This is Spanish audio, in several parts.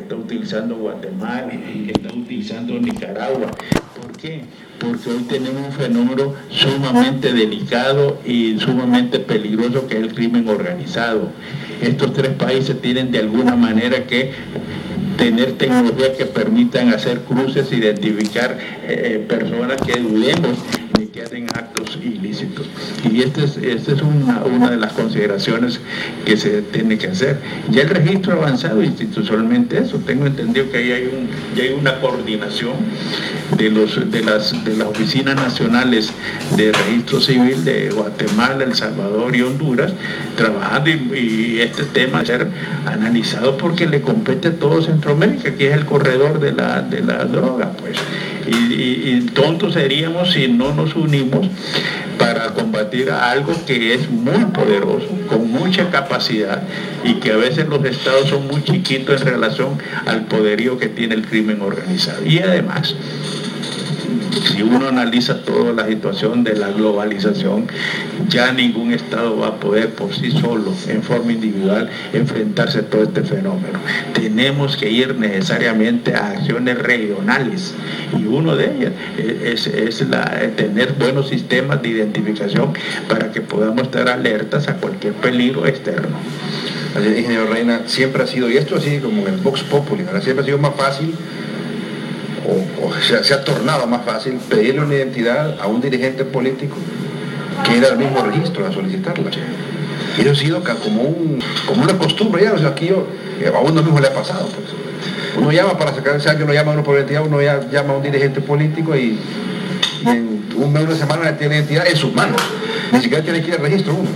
está utilizando Guatemala y que está utilizando Nicaragua. ¿Por qué? Porque hoy tenemos un fenómeno sumamente delicado y sumamente peligroso, que es el crimen organizado. Estos tres países tienen de alguna manera que tener tecnología que permitan hacer cruces, identificar personas que dudemos de que hacen actos ilícitos. Y esta es una de las consideraciones que se tiene que hacer. Ya el registro avanzado institucionalmente, eso, tengo entendido que ahí hay una coordinación de las oficinas nacionales de registro civil de Guatemala, El Salvador y Honduras, trabajando, y este tema va a ser analizado porque le compete a todo Centroamérica, que es el corredor de la droga, pues. Y tontos seríamos si no nos unimos para combatir a algo que es muy poderoso, con mucha capacidad, y que a veces los estados son muy chiquitos en relación al poderío que tiene el crimen organizado. Y además, si uno analiza toda la situación de la globalización, ya ningún estado va a poder por sí solo, en forma individual, enfrentarse a todo este fenómeno. Tenemos que ir necesariamente a acciones regionales, y uno de ellas es tener buenos sistemas de identificación para que podamos estar alertas a cualquier peligro externo. Ingeniero Reina, siempre ha sido, y esto así como en el Vox Populi, ¿verdad? Siempre ha sido más fácil, se ha tornado más fácil pedirle una identidad a un dirigente político que ir al mismo registro a solicitarla. Y eso ha sido como una costumbre ya, o sea, aquí a uno mismo le ha pasado, pues. Uno llama para sacar, o sea, que uno llama a uno por identidad, uno ya llama a un dirigente político y en una semana tiene identidad en sus manos, ni siquiera tiene que ir al registro uno.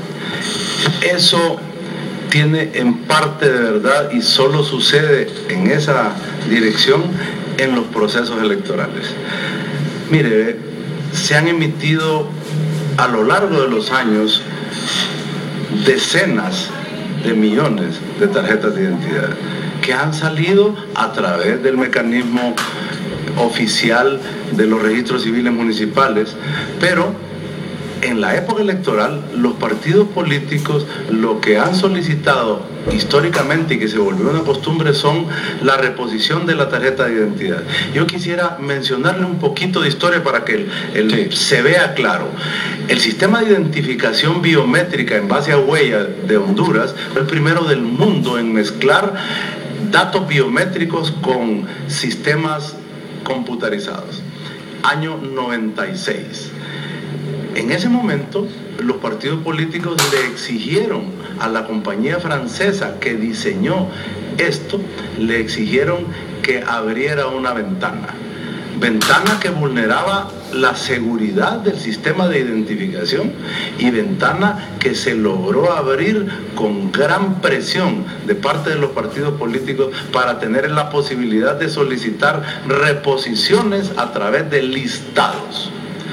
Eso tiene en parte de verdad, y solo sucede en esa dirección en los procesos electorales. Mire, se han emitido a lo largo de los años decenas de millones de tarjetas de identidad que han salido a través del mecanismo oficial de los registros civiles municipales, pero en la época electoral los partidos políticos lo que han solicitado históricamente y que se volvió una costumbre son la reposición de la tarjeta de identidad. Yo quisiera mencionarle un poquito de historia para que se vea claro. El sistema de identificación biométrica en base a huella de Honduras fue el primero del mundo en mezclar datos biométricos con sistemas computarizados. Año 96. En ese momento, los partidos políticos le exigieron a la compañía francesa que diseñó esto, le exigieron que abriera una ventana que vulneraba la seguridad del sistema de identificación, y ventana que se logró abrir con gran presión de parte de los partidos políticos para tener la posibilidad de solicitar reposiciones a través de listados.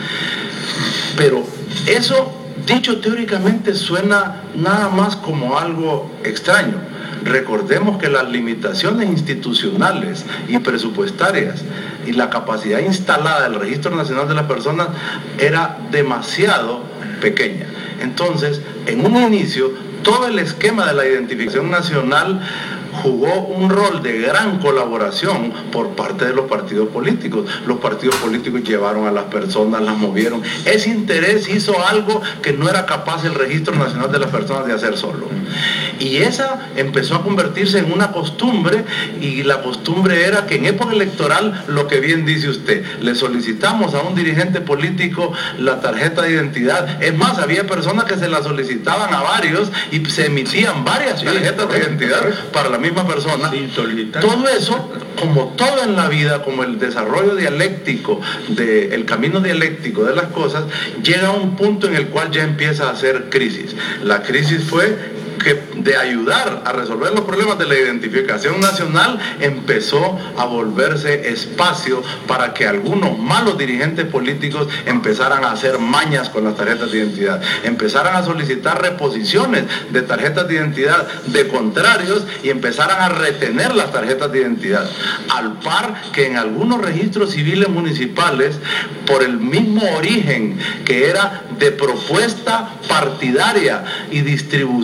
Pero eso, dicho teóricamente, suena nada más como algo extraño. Recordemos que las limitaciones institucionales y presupuestarias y la capacidad instalada del Registro Nacional de las Personas era demasiado pequeña. Entonces, en un inicio, todo el esquema de la identificación nacional jugó un rol de gran colaboración por parte de los partidos políticos. Los partidos políticos llevaron a las personas, las movieron. Ese interés hizo algo que no era capaz el Registro Nacional de las Personas de hacer solo. Y esa empezó a convertirse en una costumbre, y la costumbre era que en época electoral, lo que bien dice usted, le solicitamos a un dirigente político la tarjeta de identidad. Es más, había personas que se la solicitaban a varios y se emitían varias tarjetas de identidad para la misma persona. Todo eso, como todo en la vida, como el desarrollo dialéctico, el camino dialéctico de las cosas, llega a un punto en el cual ya empieza a hacer crisis. La crisis fue que de ayudar a resolver los problemas de la identificación nacional empezó a volverse espacio para que algunos malos dirigentes políticos empezaran a hacer mañas con las tarjetas de identidad, empezaran a solicitar reposiciones de tarjetas de identidad de contrarios y empezaran a retener las tarjetas de identidad, al par que en algunos registros civiles municipales, por el mismo origen que era de propuesta partidaria y distribución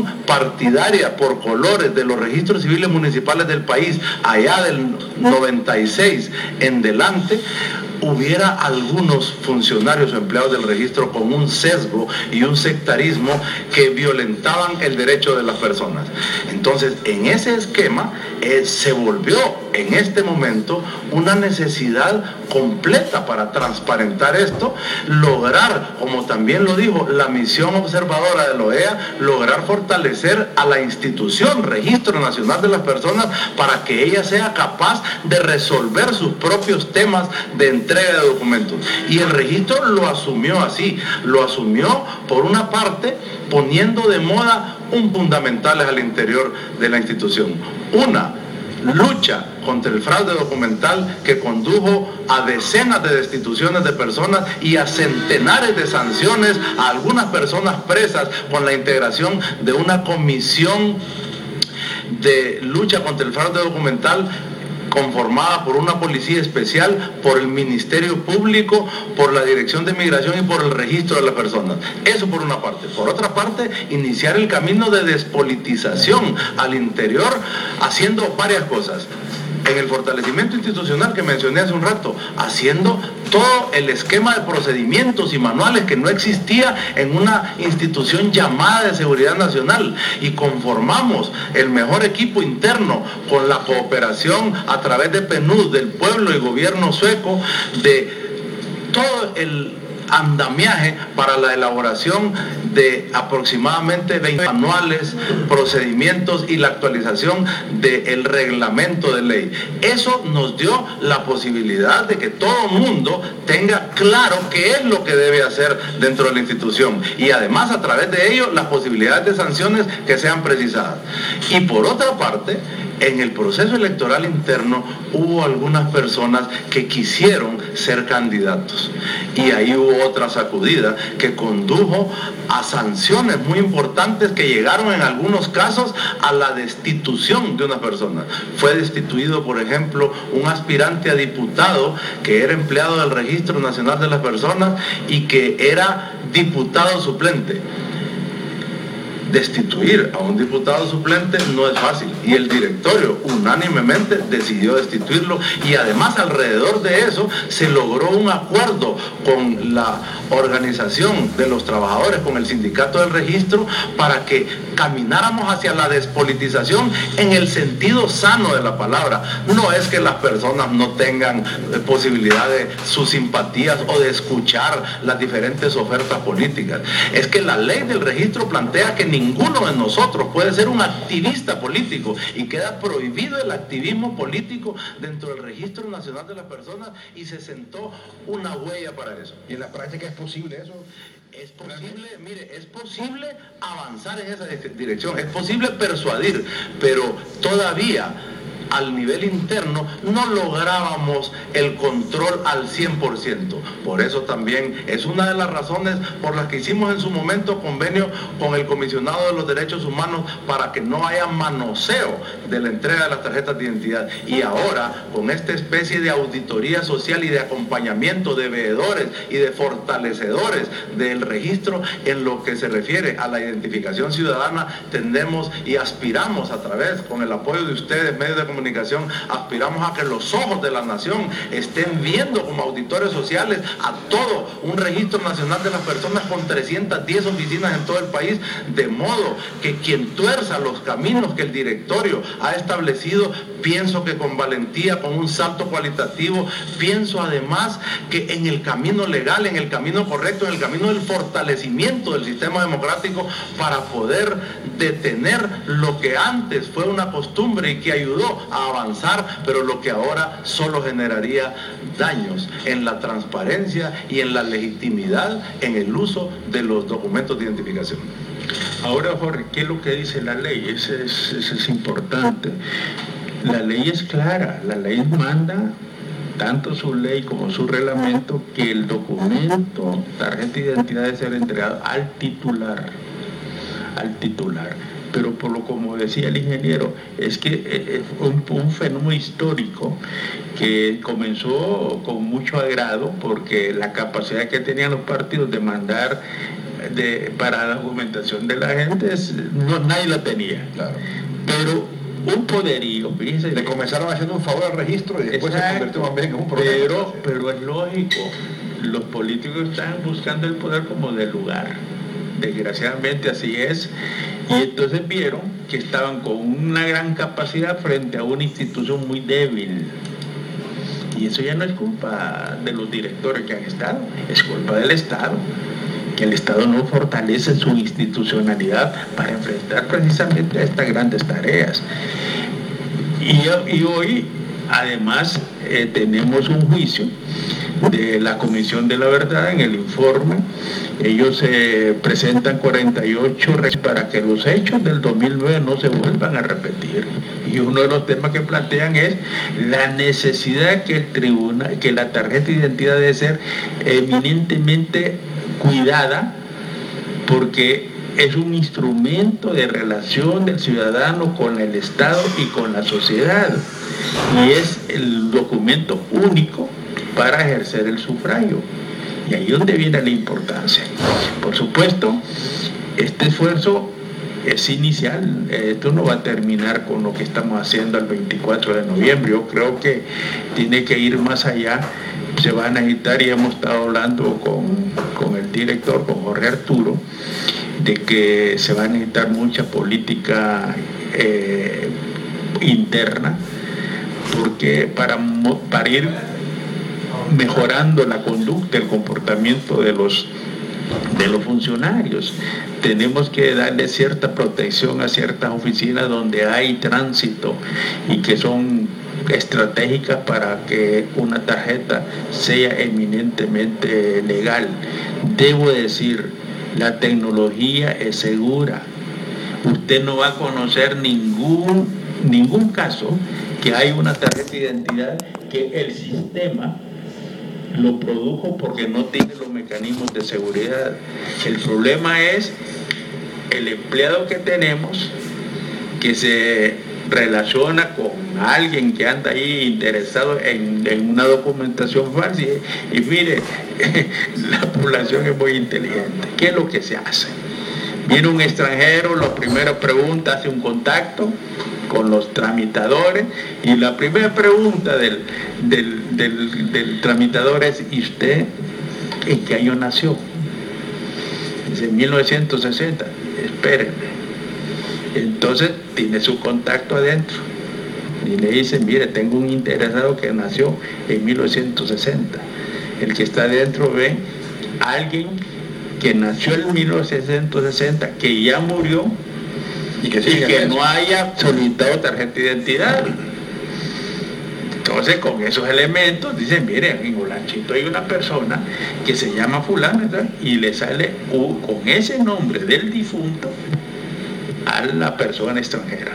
división partidaria por colores de los registros civiles municipales del país, allá del 96 en delante, hubiera algunos funcionarios o empleados del registro con un sesgo y un sectarismo que violentaban el derecho de las personas. Entonces, en ese esquema se volvió en este momento una necesidad completa para transparentar esto, lograr, como también lo dijo la misión observadora de la OEA, lograr fortalecer a la institución Registro Nacional de las Personas para que ella sea capaz de resolver sus propios temas de entrega de documentos. Y el registro lo asumió así, lo asumió por una parte poniendo de moda fundamentales al interior de la institución. Una, lucha contra el fraude documental que condujo a decenas de destituciones de personas y a centenares de sanciones a algunas personas presas con la integración de una comisión de lucha contra el fraude documental conformada por una policía especial, por el Ministerio Público, por la Dirección de Migración y por el registro de las personas. Eso por una parte. Por otra parte, iniciar el camino de despolitización al interior, haciendo varias cosas. En el fortalecimiento institucional que mencioné hace un rato, haciendo todo el esquema de procedimientos y manuales que no existía en una institución llamada de seguridad nacional, y conformamos el mejor equipo interno con la cooperación a través de PNUD, del pueblo y gobierno sueco, de todo el andamiaje para la elaboración de aproximadamente 20 manuales, procedimientos y la actualización del reglamento de ley. Eso nos dio la posibilidad de que todo mundo tenga claro qué es lo que debe hacer dentro de la institución, y además a través de ello las posibilidades de sanciones que sean precisadas. Y por otra parte, en el proceso electoral interno hubo algunas personas que quisieron ser candidatos, y ahí hubo otra sacudida que condujo a sanciones muy importantes que llegaron en algunos casos a la destitución de una persona. Fue destituido, por ejemplo, un aspirante a diputado que era empleado del Registro Nacional de las Personas y que era diputado suplente. Destituir a un diputado suplente no es fácil, y el directorio unánimemente decidió destituirlo, y además alrededor de eso se logró un acuerdo con la organización de los trabajadores, con el sindicato del registro, para que camináramos hacia la despolitización en el sentido sano de la palabra. No es que las personas no tengan posibilidad de sus simpatías o de escuchar las diferentes ofertas políticas, es que la ley del registro plantea que ninguno de nosotros puede ser un activista político, y queda prohibido el activismo político dentro del Registro Nacional de las Personas, y se sentó una huella para eso. ¿Y en la práctica es posible eso? Es posible, mire, es posible avanzar en esa dirección, es posible persuadir, pero todavía al nivel interno no lográbamos el control al 100%. Por eso también es una de las razones por las que hicimos en su momento convenio con el Comisionado de los Derechos Humanos para que no haya manoseo de la entrega de las tarjetas de identidad. Y ahora, con esta especie de auditoría social y de acompañamiento de veedores y de fortalecedores del registro, en lo que se refiere a la identificación ciudadana, tendemos y aspiramos a través, con el apoyo de ustedes, medios de comunicación, aspiramos a que los ojos de la nación estén viendo como auditores sociales a todo un registro nacional de las personas con 310 oficinas en todo el país, de modo que quien tuerza los caminos que el directorio ha establecido, pienso que con valentía, con un salto cualitativo, pienso además que en el camino legal, en el camino correcto, en el camino del fortalecimiento del sistema democrático, para poder detener lo que antes fue una costumbre y que ayudó a avanzar, pero lo que ahora solo generaría daños en la transparencia y en la legitimidad en el uso de los documentos de identificación. Ahora, Jorge, ¿qué es lo que dice la ley? Eso es importante. La ley es clara, la ley manda, tanto su ley como su reglamento, que el documento, tarjeta de identidad, debe ser entregado al titular. Pero por lo como decía el ingeniero, es que fue un fenómeno histórico que comenzó con mucho agrado, porque la capacidad que tenían los partidos de mandar para la documentación de la gente, nadie la tenía. Claro. Pero un poderío, fíjense. Le comenzaron haciendo un favor al registro y después se convirtió también en un problema. Pero es lógico, los políticos están buscando el poder como del lugar. Desgraciadamente así es. Y entonces vieron que estaban con una gran capacidad frente a una institución muy débil. Y eso ya no es culpa de los directores que han estado, es culpa del Estado, que el Estado no fortalece su institucionalidad para enfrentar precisamente a estas grandes tareas. Y hoy, además, tenemos un juicio de la Comisión de la Verdad. En el informe ellos presentan 48 para que los hechos del 2009 no se vuelvan a repetir, y uno de los temas que plantean es la necesidad que la tarjeta de identidad debe ser eminentemente cuidada, porque es un instrumento de relación del ciudadano con el Estado y con la sociedad, y es el documento único para ejercer el sufragio. Y ahí es donde viene la importancia. Por supuesto, este esfuerzo es inicial, esto no va a terminar con lo que estamos haciendo el 24 de noviembre. Yo creo que tiene que ir más allá. Se va a necesitar, y hemos estado hablando con el director, con Jorge Arturo, de que se va a necesitar mucha política interna, porque para ir mejorando la conducta, el comportamiento de los funcionarios, tenemos que darle cierta protección a ciertas oficinas donde hay tránsito y que son estratégicas para que una tarjeta sea eminentemente legal. Debo decir, la tecnología es segura. Usted no va a conocer ningún caso que hay una tarjeta de identidad que el sistema lo produjo porque no tiene los mecanismos de seguridad. El problema es el empleado que tenemos, que se relaciona con alguien que anda ahí interesado en una documentación falsa, y mire, la población es muy inteligente. ¿Qué es lo que se hace? Viene un extranjero, la primera pregunta, hace un contacto con los tramitadores, y la primera pregunta del tramitador es: ¿y usted en qué año nació? Dice 1960. Espérenme. Entonces tiene su contacto adentro y le dice: mire, tengo un interesado que nació en 1960. El que está adentro ve a alguien que nació en 1960, que ya murió y que no haya solicitado tarjeta de identidad. Entonces, con esos elementos dicen: mire, en Olanchito hay una persona que se llama fulano, ¿verdad? Y le sale con ese nombre del difunto a la persona extranjera.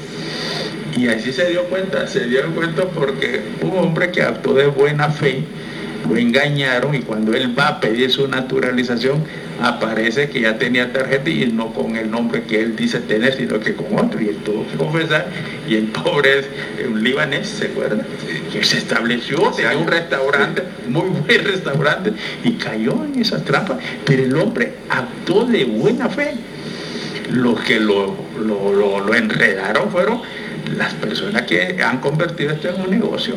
Y así se dio cuenta porque un hombre que actuó de buena fe, lo engañaron, y cuando él va a pedir su naturalización, aparece que ya tenía tarjeta, y no con el nombre que él dice tener, sino que con otro, y él tuvo que confesar. Y el pobre es un libanés, ¿se acuerdan? Que se estableció, tenía un restaurante, muy buen restaurante, y cayó en esas trampas, pero el hombre actuó de buena fe. Los que lo enredaron fueron las personas que han convertido esto en un negocio,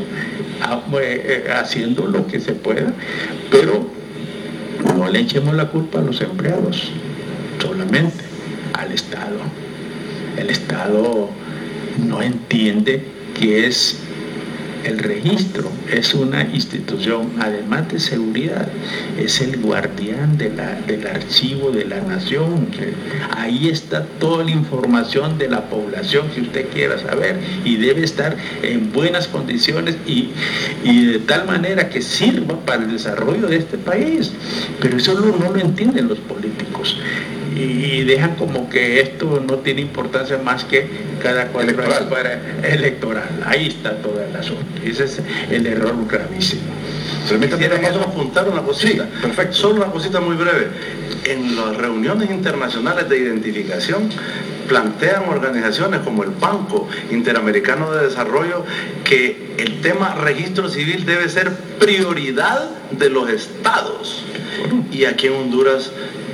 haciendo lo que se pueda, pero no le echemos la culpa a los empleados, solamente al Estado. El Estado no entiende que es el registro, es una institución, además de seguridad, es el guardián del archivo de la nación. Ahí está toda la información de la población que usted quiera saber, y debe estar en buenas condiciones y de tal manera que sirva para el desarrollo de este país. Pero eso no lo entienden los políticos, y dejan como que esto no tiene importancia más que cada 4 años para electoral. Ahí está todo el asunto. Ese es el error gravísimo. Quisiera apuntar una cosita. Sí, perfecto. Solo una cosita muy breve. En las reuniones internacionales de identificación plantean organizaciones como el Banco Interamericano de Desarrollo que el tema registro civil debe ser prioridad de los estados. Y aquí en Honduras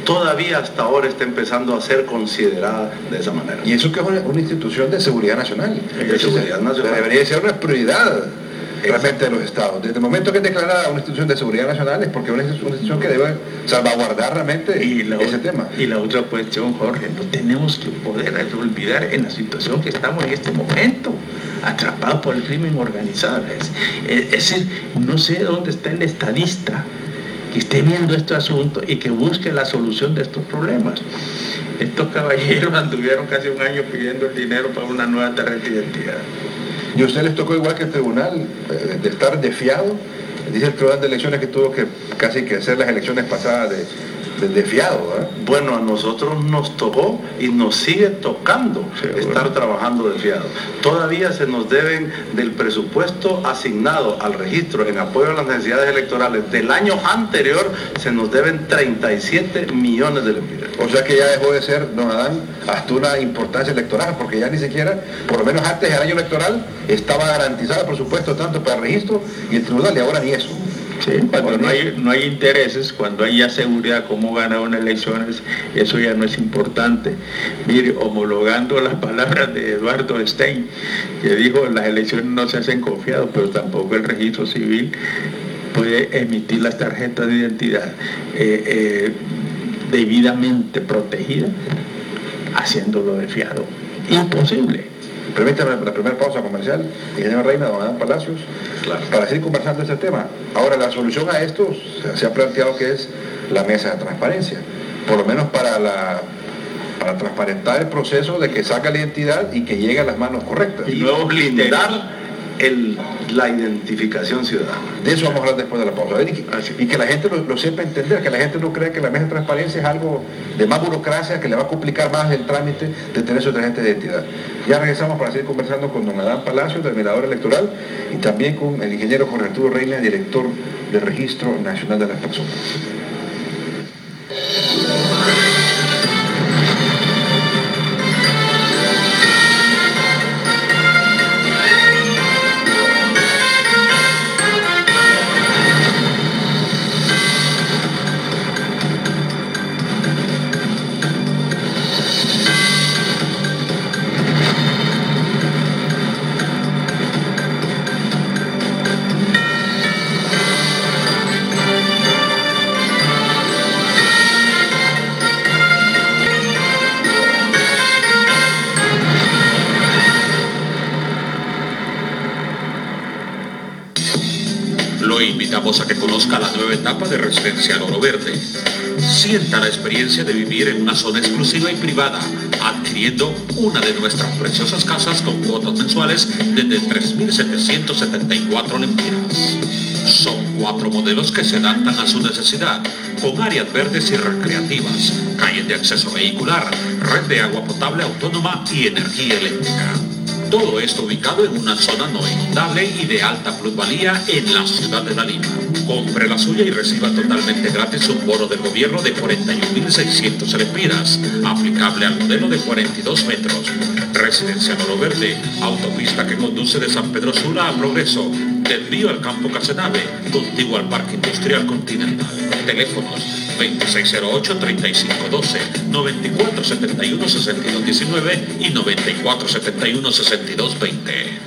todavía hasta ahora está empezando a ser considerada de esa manera. Y eso que es una institución de seguridad nacional. De seguridad nacional. Debería ser una prioridad realmente de los estados. Desde el momento que es declarada una institución de seguridad nacional es porque es una institución que debe salvaguardar realmente ese tema. Y la otra cuestión, Jorge, no tenemos que poder olvidar en la situación que estamos en este momento, atrapados por el crimen organizado. Es decir, no sé dónde está el estadista que esté viendo este asunto y que busque la solución de estos problemas. Estos caballeros anduvieron casi un año pidiendo el dinero para una nueva tarjeta de identidad. ¿Y a usted les tocó igual que el tribunal de estar desfiado? Dice el tribunal de elecciones que tuvo que casi que hacer las elecciones pasadas de desfiado, ¿eh? Bueno, a nosotros nos tocó y nos sigue tocando estar trabajando desfiado. Todavía se nos deben del presupuesto asignado al registro en apoyo a las necesidades electorales del año anterior, se nos deben 37 millones de lempiras. O sea que ya dejó de ser, don Adán, hasta una importancia electoral, porque ya ni siquiera, por lo menos antes del año electoral, estaba garantizado el presupuesto tanto para el registro y el tribunal, y ahora ni eso. Sí, cuando no hay intereses, cuando hay ya seguridad cómo gana unas elecciones, eso ya no es importante. Mire, homologando las palabras de Eduardo Stein, que dijo las elecciones no se hacen confiados, pero tampoco el registro civil puede emitir las tarjetas de identidad debidamente protegidas, haciéndolo de fiado. Imposible. Permítame la primera pausa comercial, ingeniero Reina, don Adán Palacios, claro, para seguir conversando este tema. Ahora, la solución a esto se ha planteado que es la mesa de transparencia, por lo menos para transparentar el proceso de que saca la identidad y que llegue a las manos correctas. Y luego blindar la identificación ciudadana. De eso vamos a hablar después de la pausa. Y que la gente lo sepa entender, que la gente no crea que la mesa de transparencia es algo de más burocracia, que le va a complicar más el trámite de tener su tarjeta de identidad. Ya regresamos para seguir conversando con don Adán Palacio, terminador electoral, y también con el ingeniero Jorge Arturo Reina, director del Registro Nacional de las Personas. Lo invitamos a que conozca la nueva etapa de Residencial Oro Verde. Sienta la experiencia de vivir en una zona exclusiva y privada, adquiriendo una de nuestras preciosas casas con cuotas mensuales desde 3.774 lempiras. Son 4 modelos que se adaptan a su necesidad, con áreas verdes y recreativas, calles de acceso vehicular, red de agua potable autónoma y energía eléctrica. Todo esto ubicado en una zona no inundable y de alta plusvalía en la ciudad de La Lima. Compre la suya y reciba totalmente gratis un bono del gobierno de 41.600 lempiras, aplicable al modelo de 42 metros. Residencial Oro Verde, autopista que conduce de San Pedro Sula a Progreso, desvío al campo Casenave, contiguo al Parque Industrial Continental. Teléfonos 2608-3512, 9471-6219 y 9471-6220.